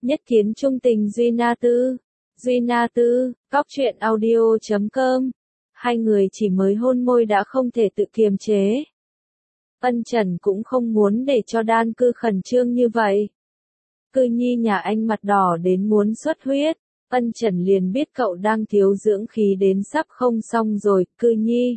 Nhất kiến trung tình Duy Na Tư. Duy Na Tư, Cóc truyện audio.com. Hai người chỉ mới hôn môi đã không thể tự kiềm chế. Ân Trần cũng không muốn để cho Đan Cư khẩn trương như vậy. Cư Nhi nhà anh mặt đỏ đến muốn xuất huyết. Ân Trần liền biết cậu đang thiếu dưỡng khí đến sắp không xong rồi. Cư Nhi,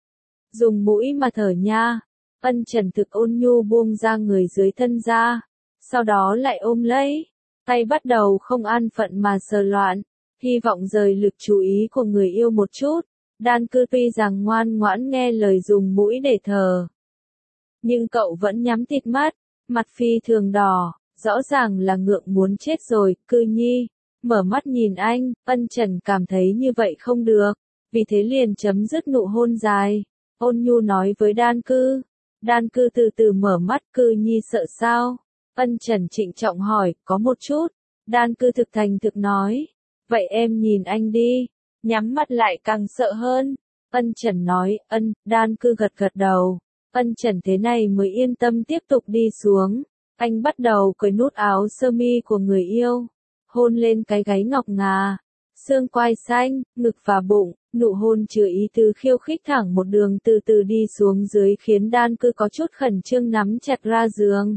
dùng mũi mà thở nha. Ân Trần thực ôn nhu buông ra người dưới thân ra. Sau đó lại ôm lấy. Tay bắt đầu không an phận mà sờ loạn. Hy vọng rời lực chú ý của người yêu một chút. Đan Cư tuy rằng ngoan ngoãn nghe lời dùng mũi để thở. Nhưng cậu vẫn nhắm tịt mắt. Mặt phi thường đỏ. Rõ ràng là ngượng muốn chết rồi. Cư Nhi, mở mắt nhìn anh. Ân Trần cảm thấy như vậy không được. Vì thế liền chấm dứt nụ hôn dài. Ôn nhu nói với Đan Cư. Đan Cư từ từ mở mắt. Cư Nhi sợ sao? Ân Trần trịnh trọng hỏi, có một chút. Đan Cư thực thành thực nói. Vậy em nhìn anh đi. Nhắm mắt lại càng sợ hơn. Ân Trần nói, Đan Cư gật gật đầu. Ân Trần thế này mới yên tâm tiếp tục đi xuống. Anh bắt đầu cởi nút áo sơ mi của người yêu. Hôn lên cái gáy ngọc ngà. Xương quai xanh, ngực và bụng. Nụ hôn chứa ý tứ khiêu khích thẳng một đường từ từ đi xuống dưới khiến Đan Cư có chút khẩn trương nắm chặt ra giường.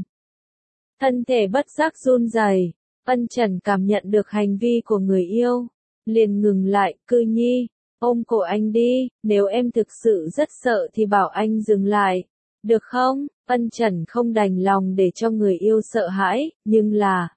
Thân thể bất giác run rẩy. Ân Trần cảm nhận được hành vi của người yêu. Liền ngừng lại. Cư Nhi, ôm cổ anh đi. Nếu em thực sự rất sợ thì bảo anh dừng lại. Được không? Ân Trần không đành lòng để cho người yêu sợ hãi. Nhưng là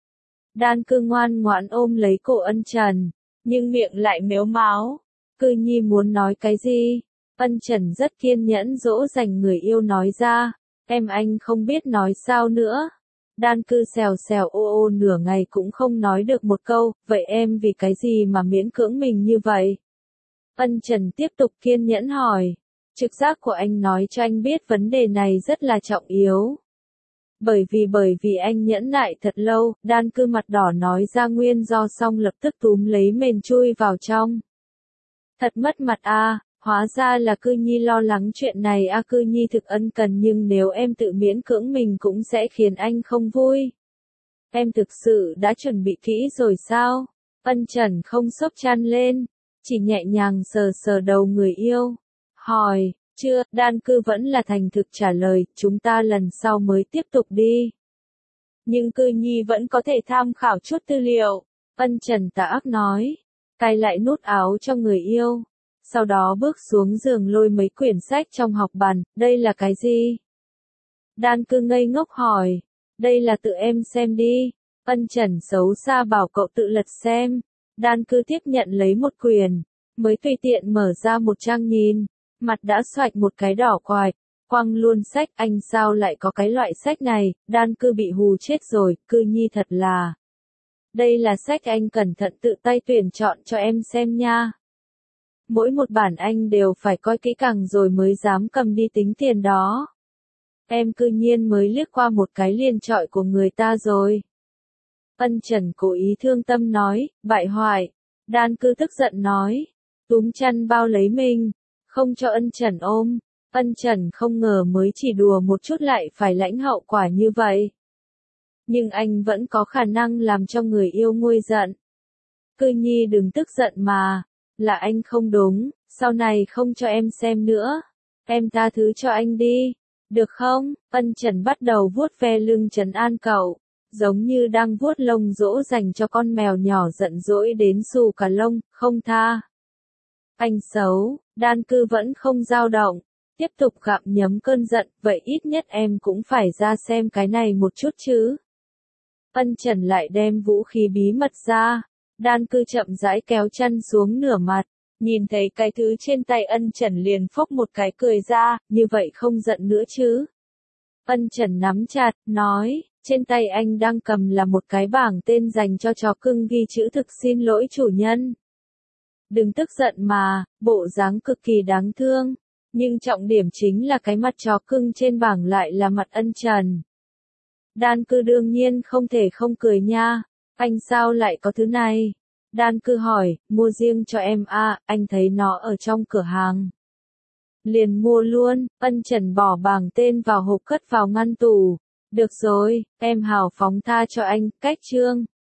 Đan Cư ngoan ngoãn ôm lấy cổ Ân Trần. Nhưng miệng lại mếu máo. Cư Nhi muốn nói cái gì? Ân Trần rất kiên nhẫn dỗ dành người yêu nói ra. Anh không biết nói sao nữa. Đan Cư xèo xèo ô ô nửa ngày cũng không nói được một câu. Vậy em vì cái gì mà miễn cưỡng mình như vậy? Ân Trần tiếp tục kiên nhẫn hỏi. Trực giác của anh nói cho anh biết vấn đề này rất là trọng yếu. Bởi vì anh nhẫn nại thật lâu. Đan Cư mặt đỏ nói ra nguyên do xong lập tức túm lấy mền chui vào trong. Thật mất mặt à. Hóa ra là Cư Nhi lo lắng chuyện này à. Cư Nhi thực ân cần nhưng nếu em tự miễn cưỡng mình cũng sẽ khiến anh không vui. Em thực sự đã chuẩn bị kỹ rồi sao? Ân Trần không xốc chăn lên, chỉ nhẹ nhàng sờ sờ đầu người yêu. Hỏi, chưa, Đan Cư vẫn là thành thực trả lời, chúng ta lần sau mới tiếp tục đi. Nhưng Cư Nhi vẫn có thể tham khảo chút tư liệu. Ân Trần tà ác nói, cài lại nút áo cho người yêu. Sau đó bước xuống giường lôi mấy quyển sách trong học bàn, đây là cái gì? Đan Cư ngây ngốc hỏi, đây là tự em xem đi. Ân Trần xấu xa bảo cậu tự lật xem. Đan Cư tiếp nhận lấy một quyển, mới tùy tiện mở ra một trang nhìn, mặt đã xoạch một cái đỏ quài, quăng luôn sách. Anh sao lại có cái loại sách này? Đan Cư bị hù chết rồi. Cư Nhi thật là. Đây là sách anh cẩn thận tự tay tuyển chọn cho em xem nha. Mỗi một bản anh đều phải coi kỹ càng rồi mới dám cầm đi tính tiền đó. Em cư nhiên mới liếc qua một cái liền chọi của người ta rồi. Ân Trần cố ý thương tâm nói, bại hoại. Đan Cư tức giận nói, túm chăn bao lấy mình, không cho Ân Trần ôm. Ân Trần không ngờ mới chỉ đùa một chút lại phải lãnh hậu quả như vậy. Nhưng anh vẫn có khả năng làm cho người yêu nguôi giận. Cư Nhi đừng tức giận mà. Là anh không đúng, sau này không cho em xem nữa. Em tha thứ cho anh đi. Được không? Ân Trần bắt đầu vuốt ve lưng trấn an cậu. Giống như đang vuốt lông dỗ dành cho con mèo nhỏ giận dỗi đến xù cả lông, không tha. Anh xấu, Đan Cư vẫn không dao động. Tiếp tục gặm nhấm cơn giận, vậy ít nhất em cũng phải ra xem cái này một chút chứ. Ân Trần lại đem vũ khí bí mật ra. Đan Cư chậm rãi kéo chăn xuống nửa mặt, nhìn thấy cái thứ trên tay Ân Trần liền phốc một cái cười ra, như vậy không giận nữa chứ. Ân Trần nắm chặt, nói, trên tay anh đang cầm là một cái bảng tên dành cho chó cưng ghi chữ thực xin lỗi chủ nhân. Đừng tức giận mà, bộ dáng cực kỳ đáng thương, nhưng trọng điểm chính là cái mặt chó cưng trên bảng lại là mặt Ân Trần. Đan Cư đương nhiên không thể không cười nha. Anh sao lại có thứ này? Đan Cư hỏi, mua riêng cho em à, anh thấy nó ở trong cửa hàng. Liền mua luôn. Ân Trần bỏ bảng tên vào hộp cất vào ngăn tủ. Được rồi, em hào phóng tha cho anh, cách chương.